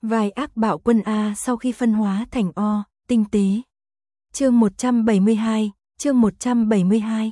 Vài ác bạo quân A sau khi phân hóa thành O, tinh tế. Chương 172, chương 172.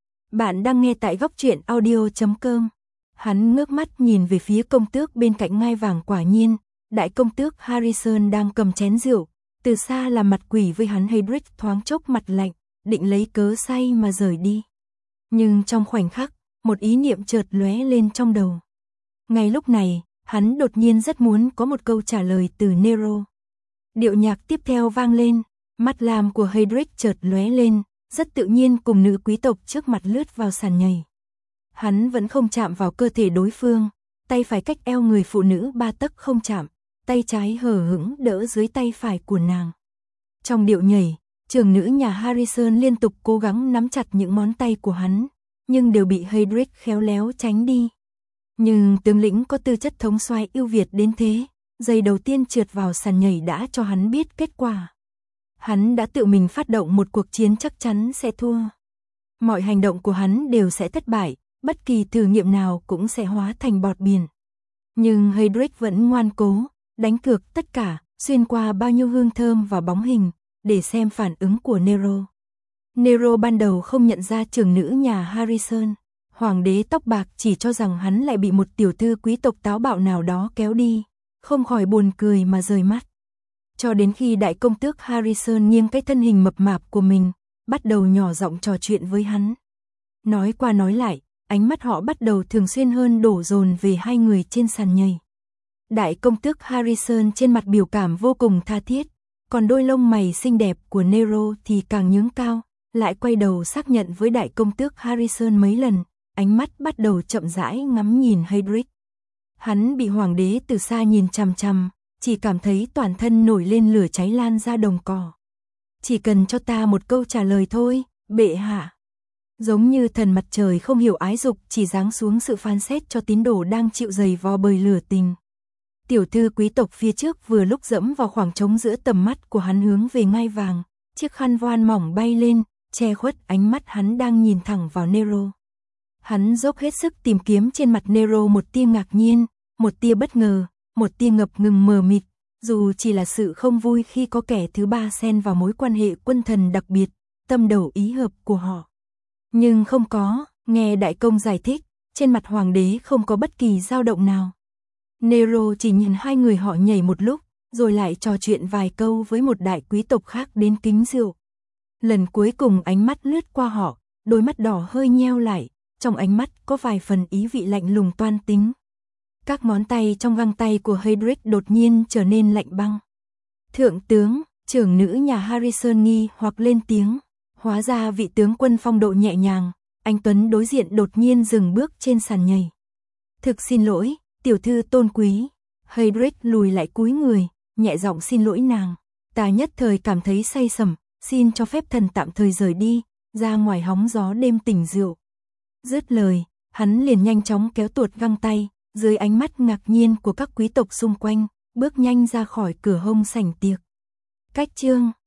Bạn đang nghe tại góc truyện audio.com. Hắn ngước mắt nhìn về phía công tước bên cạnh ngai vàng, quả nhiên, đại công tước Harrison đang cầm chén rượu, từ xa làm mặt quỷ với hắn. Hedrick thoáng chốc mặt lạnh, định lấy cớ say mà rời đi. Nhưng trong khoảnh khắc, một ý niệm chợt lóe lên trong đầu. Ngay lúc này, hắn đột nhiên rất muốn có một câu trả lời từ Nero. Điệu nhạc tiếp theo vang lên, mắt lam của Hedrick chợt lóe lên, rất tự nhiên cùng nữ quý tộc trước mặt lướt vào sàn nhảy. Hắn vẫn không chạm vào cơ thể đối phương, tay phải cách eo người phụ nữ 3 tấc không chạm, tay trái hờ hững đỡ dưới tay phải của nàng. Trong điệu nhảy, trưởng nữ nhà Harrison liên tục cố gắng nắm chặt những ngón tay của hắn, nhưng đều bị Hedrick khéo léo tránh đi. Nhưng tướng lĩnh có tư chất thống soái ưu việt đến thế, giây đầu tiên trượt vào sàn nhảy đã cho hắn biết kết quả. Hắn đã tự mình phát động một cuộc chiến chắc chắn sẽ thua. Mọi hành động của hắn đều sẽ thất bại, bất kỳ thử nghiệm nào cũng sẽ hóa thành bọt biển. Nhưng Hedrick vẫn ngoan cố, đánh cược tất cả, xuyên qua bao nhiêu hương thơm và bóng hình, để xem phản ứng của Nero. Nero ban đầu không nhận ra trưởng nữ nhà Harrison. Hoàng đế tóc bạc chỉ cho rằng hắn lại bị một tiểu thư quý tộc táo bạo nào đó kéo đi, không khỏi buồn cười mà rời mắt. Cho đến khi đại công tước Harrison nghiêng cái thân hình mập mạp của mình, bắt đầu nhỏ giọng trò chuyện với hắn. Nói qua nói lại, ánh mắt họ bắt đầu thường xuyên hơn đổ dồn về hai người trên sàn nhảy. Đại công tước Harrison trên mặt biểu cảm vô cùng tha thiết, còn đôi lông mày xinh đẹp của Nero thì càng nhướng cao, lại quay đầu xác nhận với đại công tước Harrison mấy lần. Ánh mắt bắt đầu chậm rãi ngắm nhìn Hedrick. Hắn bị hoàng đế từ xa nhìn chằm chằm, chỉ cảm thấy toàn thân nổi lên lửa cháy lan ra đồng cỏ. Chỉ cần cho ta một câu trả lời thôi, bệ hạ. Giống như thần mặt trời không hiểu ái dục, chỉ giáng xuống sự phán xét cho tín đồ đang chịu dày vò bời lửa tình. Tiểu thư quý tộc phía trước vừa lúc dẫm vào khoảng trống giữa tầm mắt của hắn hướng về ngai vàng, chiếc khăn voan mỏng bay lên, che khuất ánh mắt hắn đang nhìn thẳng vào Nero. Hắn dốc hết sức tìm kiếm trên mặt Nero một tia ngạc nhiên, một tia bất ngờ, một tia ngập ngừng mờ mịt, dù chỉ là sự không vui khi có kẻ thứ ba xen vào mối quan hệ quân thần đặc biệt, tâm đầu ý hợp của họ. Nhưng không có, nghe đại công giải thích, trên mặt hoàng đế không có bất kỳ dao động nào. Nero chỉ nhìn hai người họ nhảy một lúc, rồi lại trò chuyện vài câu với một đại quý tộc khác đến kính rượu. Lần cuối cùng ánh mắt lướt qua họ, đôi mắt đỏ hơi nheo lại. Trong ánh mắt có vài phần ý vị lạnh lùng toan tính. Các ngón tay trong găng tay của Hedrick đột nhiên trở nên lạnh băng. Thượng tướng, trưởng nữ nhà Harrison nghi hoặc lên tiếng. Hóa ra vị tướng quân phong độ nhẹ nhàng, anh tuấn đối diện đột nhiên dừng bước trên sàn nhảy. Thực xin lỗi, tiểu thư tôn quý. Hedrick lùi lại cúi người, nhẹ giọng xin lỗi nàng. Ta nhất thời cảm thấy say sẩm, xin cho phép thần tạm thời rời đi, ra ngoài hóng gió đêm tỉnh rượu. Dứt lời, hắn liền nhanh chóng kéo tuột găng tay, dưới ánh mắt ngạc nhiên của các quý tộc xung quanh, bước nhanh ra khỏi cửa hông sảnh tiệc. Cách chương